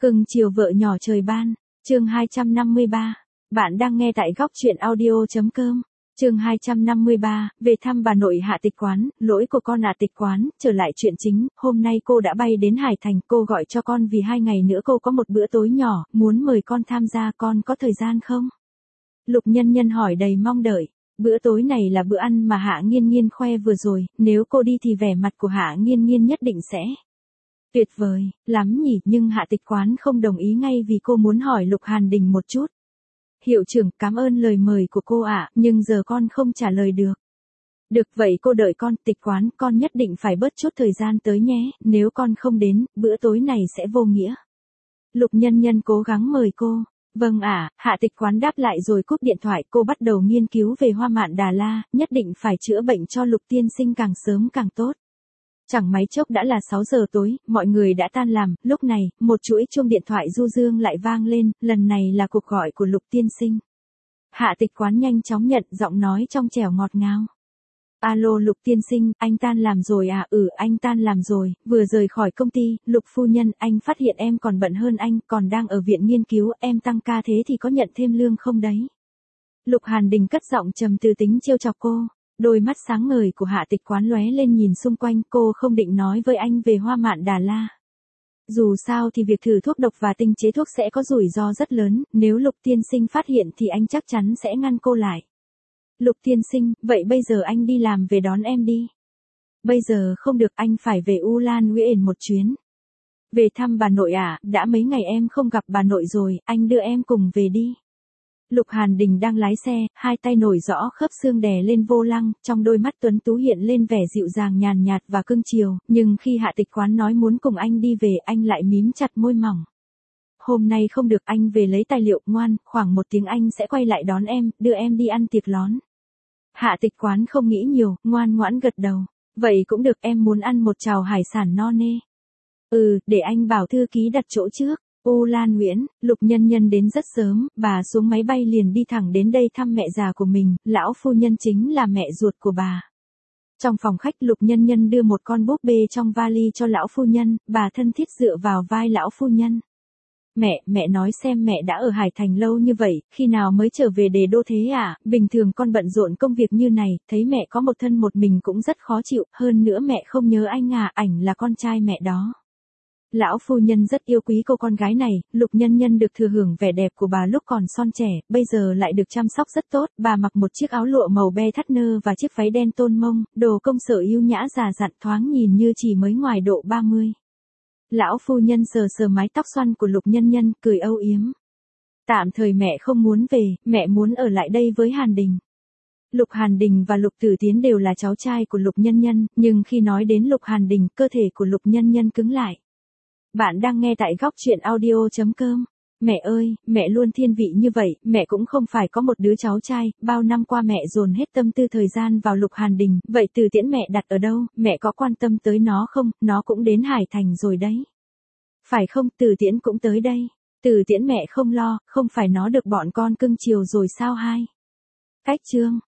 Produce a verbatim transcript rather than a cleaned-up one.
Cưng chiều vợ nhỏ trời ban, chương hai trăm năm mươi ba. Bạn đang nghe tại góc truyện audio.com. Chương hai trăm năm mươi ba, về thăm bà nội Hạ Tịch Quán, lỗi của con Hạ Tịch Quán, trở lại chuyện chính, hôm nay cô đã bay đến Hải Thành, cô gọi cho con vì hai ngày nữa cô có một bữa tối nhỏ, muốn mời con tham gia, con có thời gian không? Lục Nhân Nhân hỏi đầy mong đợi. Bữa tối này là bữa ăn mà Hạ Nghiên Nghiên khoe vừa rồi, nếu cô đi thì vẻ mặt của Hạ Nghiên Nghiên nhất định sẽ tuyệt vời, lắm nhỉ, nhưng Hạ Tịch Quán không đồng ý ngay vì cô muốn hỏi Lục Hàn Đình một chút. Hiệu trưởng, cảm ơn lời mời của cô ạ, nhưng giờ con không trả lời được. Được vậy cô đợi con, Tịch Quán, con nhất định phải bớt chút thời gian tới nhé, nếu con không đến, bữa tối này sẽ vô nghĩa. Lục Nhân Nhân cố gắng mời cô. Vâng ạ, Hạ Tịch Quán đáp lại rồi cúp điện thoại, cô bắt đầu nghiên cứu về Hoa Mạn Đà La, nhất định phải chữa bệnh cho Lục tiên sinh càng sớm càng tốt. Chẳng mấy chốc đã là sáu giờ tối, mọi người đã tan làm, lúc này, một chuỗi chuông điện thoại du dương lại vang lên, lần này là cuộc gọi của Lục tiên sinh. Hạ Tịch Quán nhanh chóng nhận, giọng nói trong trẻo ngọt ngào. Alo Lục tiên sinh, anh tan làm rồi à? Ừ, anh tan làm rồi, vừa rời khỏi công ty. Lục phu nhân, anh phát hiện em còn bận hơn anh, còn đang ở viện nghiên cứu, em tăng ca thế thì có nhận thêm lương không đấy? Lục Hàn Đình cất giọng trầm tư tính trêu chọc cô. Đôi mắt sáng ngời của Hạ Tịch Quán lóe lên nhìn xung quanh, cô không định nói với anh về Hoa Mạn Đà La. Dù sao thì việc thử thuốc độc và tinh chế thuốc sẽ có rủi ro rất lớn, nếu Lục tiên sinh phát hiện thì anh chắc chắn sẽ ngăn cô lại. Lục tiên sinh, vậy bây giờ anh đi làm về đón em đi. Bây giờ không được, anh phải về U Lan Nguyễn một chuyến. Về thăm bà nội à, đã mấy ngày em không gặp bà nội rồi, anh đưa em cùng về đi. Lục Hàn Đình đang lái xe, hai tay nổi rõ khớp xương đè lên vô lăng, trong đôi mắt tuấn tú hiện lên vẻ dịu dàng nhàn nhạt và cưng chiều, nhưng khi Hạ Tịch Quán nói muốn cùng anh đi về, anh lại mím chặt môi mỏng. Hôm nay không được, anh về lấy tài liệu, ngoan, khoảng một tiếng anh sẽ quay lại đón em, đưa em đi ăn tiệc lón. Hạ Tịch Quán không nghĩ nhiều, ngoan ngoãn gật đầu. Vậy cũng được, em muốn ăn một chảo hải sản no nê. Ừ, để anh bảo thư ký đặt chỗ trước. U Lan Nguyễn, Lục Nhân Nhân đến rất sớm, bà xuống máy bay liền đi thẳng đến đây thăm mẹ già của mình, lão phu nhân chính là mẹ ruột của bà. Trong phòng khách Lục Nhân Nhân đưa một con búp bê trong vali cho lão phu nhân, bà thân thiết dựa vào vai lão phu nhân. Mẹ, mẹ nói xem mẹ đã ở Hải Thành lâu như vậy, khi nào mới trở về Đề Đô thế à? Bình thường con bận rộn công việc như này, thấy mẹ có một thân một mình cũng rất khó chịu, hơn nữa mẹ không nhớ anh à, ảnh là con trai mẹ đó. Lão phu nhân rất yêu quý cô con gái này, Lục Nhân Nhân được thừa hưởng vẻ đẹp của bà lúc còn son trẻ, bây giờ lại được chăm sóc rất tốt, bà mặc một chiếc áo lụa màu be thắt nơ và chiếc váy đen tôn mông, đồ công sở yêu nhã già dặn thoáng nhìn như chỉ mới ngoài độ ba mươi. Lão phu nhân sờ sờ mái tóc xoăn của Lục Nhân Nhân, cười âu yếm. Tạm thời mẹ không muốn về, mẹ muốn ở lại đây với Hàn Đình. Lục Hàn Đình và Lục Tử Tiến đều là cháu trai của Lục Nhân Nhân, nhưng khi nói đến Lục Hàn Đình, cơ thể của Lục Nhân Nhân cứng lại. Bạn đang nghe tại góc truyện audio.com. Mẹ ơi, mẹ luôn thiên vị như vậy, mẹ cũng không phải có một đứa cháu trai, bao năm qua mẹ dồn hết tâm tư thời gian vào Lục Hàn Đình, vậy Từ Tiễn mẹ đặt ở đâu, mẹ có quan tâm tới nó không, nó cũng đến Hải Thành rồi đấy. Phải không, Từ Tiễn cũng tới đây. Từ Tiễn mẹ không lo, không phải nó được bọn con cưng chiều rồi sao hai? Cách chương.